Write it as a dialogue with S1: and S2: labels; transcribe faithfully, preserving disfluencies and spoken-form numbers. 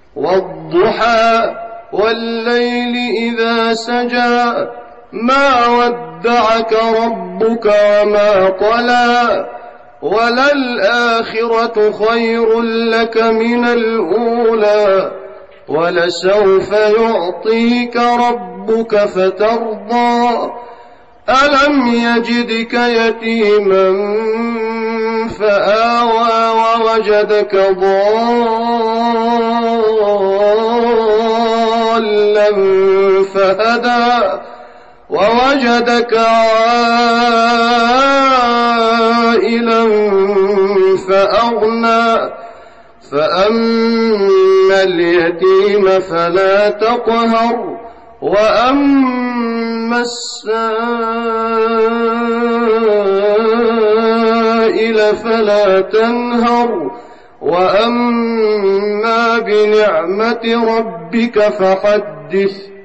S1: والضحى والليل إذا سجى ما ودعك ربك وما قلى وللآخرة خير لك من الأولى ولسوف يعطيك ربك فترضى ألم يجدك يتيما فآوى ووجدك ضالا فهدى ووجدك عائلا فأغنى فأما اليتيم فلا تقهر وأما السائل فلا تنهر وأما بنعمة ربك فحدث